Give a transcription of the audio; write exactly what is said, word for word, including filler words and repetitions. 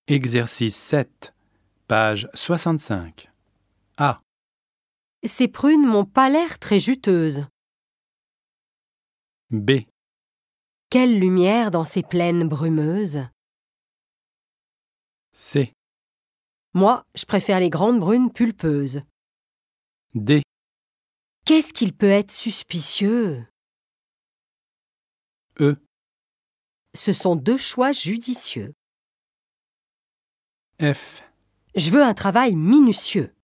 Exercice sept, page soixante-cinq. A. Ces prunes n'ont pas l'air très juteuses. B. Quelle lumière dans ces plaines brumeuses. C. Moi, je préfère les grandes brunes pulpeuses. D. Qu'est-ce qu'il peut être suspicieux? E. Ce sont deux choix judicieux. F. Je veux un travail minutieux.